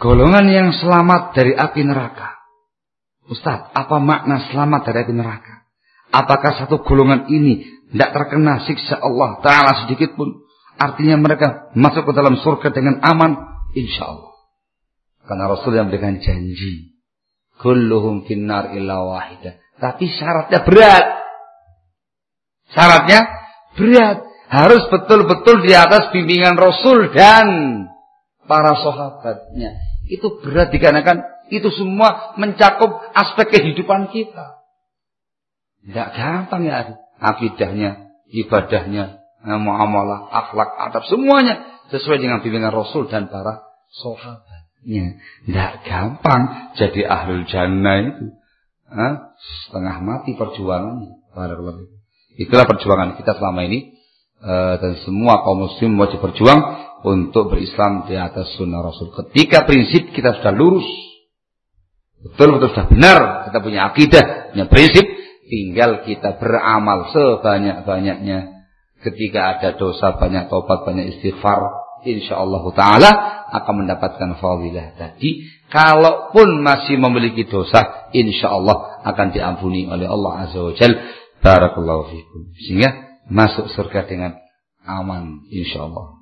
golongan yang selamat dari api neraka. Ustaz, apa makna selamat dari api neraka? Apakah satu golongan ini tidak terkena siksa Allah Ta'ala sedikit pun? Artinya mereka masuk ke dalam surga dengan aman? Insya Allah. Karena Rasul yang memberikan janji. Kulluhum finnar illa wahidah. Tapi syaratnya berat. Syaratnya berat. Harus betul-betul di atas bimbingan Rasul dan para sahabatnya. Itu berat dikarenakan itu semua mencakup aspek kehidupan kita. Tidak gampang ya. Akidahnya, ibadahnya, muamalah, akhlak, adab, semuanya sesuai dengan bimbingan Rasul dan para sahabatnya. Tidak gampang jadi ahlul jannah itu. Setengah mati perjuangannya. Itulah perjuangan kita selama ini. Dan semua kaum muslim wajib berjuang untuk berislam di atas sunnah Rasul. Ketika prinsip kita sudah lurus, betul-betul sudah benar, kita punya akidah, punya prinsip, tinggal kita beramal sebanyak-banyaknya. Ketika ada dosa, banyak taubat, banyak istighfar, insyaallah ta'ala akan mendapatkan fadilah tadi. Kalaupun masih memiliki dosa, insyaallah akan diampuni oleh Allah Azza wa Jalla. Barakallahu fikum. Sehingga masuk surga dengan aman, insyaallah.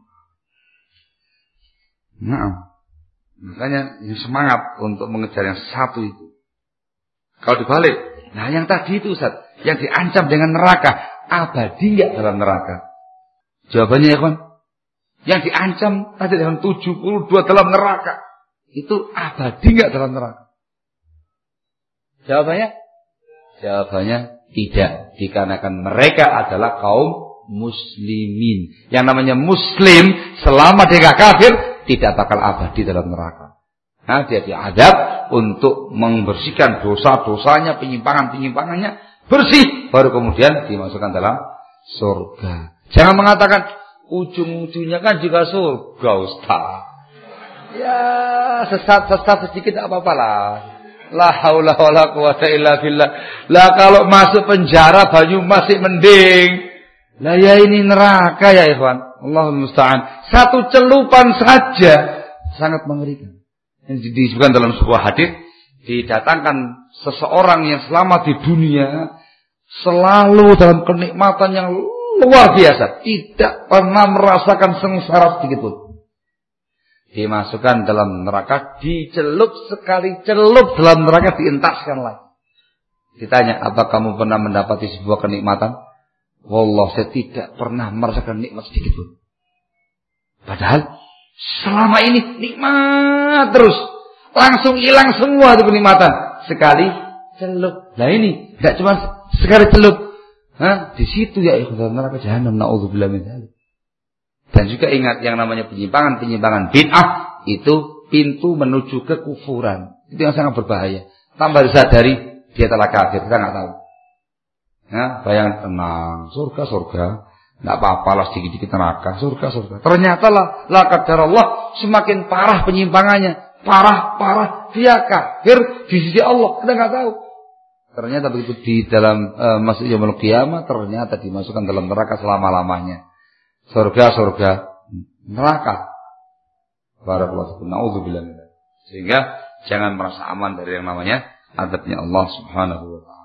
Nah, makanya semangat untuk mengejar yang satu itu. Kalau dibalik, nah yang tadi itu Ustaz, yang diancam dengan neraka, abadi enggak dalam neraka? Jawabannya ya kawan, yang diancam tadi dengan 72 dalam neraka, itu abadi enggak dalam neraka? Jawabannya tidak, dikarenakan mereka adalah kaum muslimin. Yang namanya muslim selama dia gak kafir tidak bakal abadi dalam neraka. Nah, dia diadab untuk membersihkan dosa-dosanya, penyimpangan-penyimpangannya bersih, baru kemudian dimasukkan dalam surga. Jangan mengatakan ujung-ujungnya kan juga surga, Ustaz. Ya, sesat sedikit tidak apa-apa lah. La haula wala quwata illa billah. Lah kalau masuk penjara banyu masih mending. Lah ya ini neraka ya ikhwan. Allahul musta'an. Satu celupan saja sangat mengerikan. Yang disebutkan dalam sebuah hadis, didatangkan seseorang yang selamat di dunia selalu dalam kenikmatan yang luar biasa, tidak pernah merasakan sengsara sedikit pun. Dimasukkan dalam neraka, dicelup sekali celup dalam neraka, dientaskan lagi. Ditanya, apa kamu pernah mendapati sebuah kenikmatan? Wallah, saya tidak pernah merasakan nikmat sedikit pun. Padahal selama ini nikmat terus, langsung hilang semua itu kenikmatan. Sekali celup. Nah ini tidak cuma sekali celup. Di situ ya ikhwan neraka jahanam. Na'udzubillah min dzalik. Dan juga ingat yang namanya penyimpangan bid'ah itu pintu menuju kekufuran. Itu yang sangat berbahaya. Tambah disadari dia telah kafir, kita nggak tahu. Bayangkan tenang, surga, nggak apa-apa lah sedikit-sedikit neraka, surga. Ternyata la qadarullah semakin parah penyimpangannya, parah dia kafir di sisi Allah, kita nggak tahu. Ternyata begitu di dalam masuk yaumul qiyamah, ternyata dimasukkan dalam neraka selama-lamanya. Surga, neraka. Barakallahu fikum. Na'udzubillah. Sehingga jangan merasa aman dari yang namanya azabnya Allah Subhanahu wa ta'ala.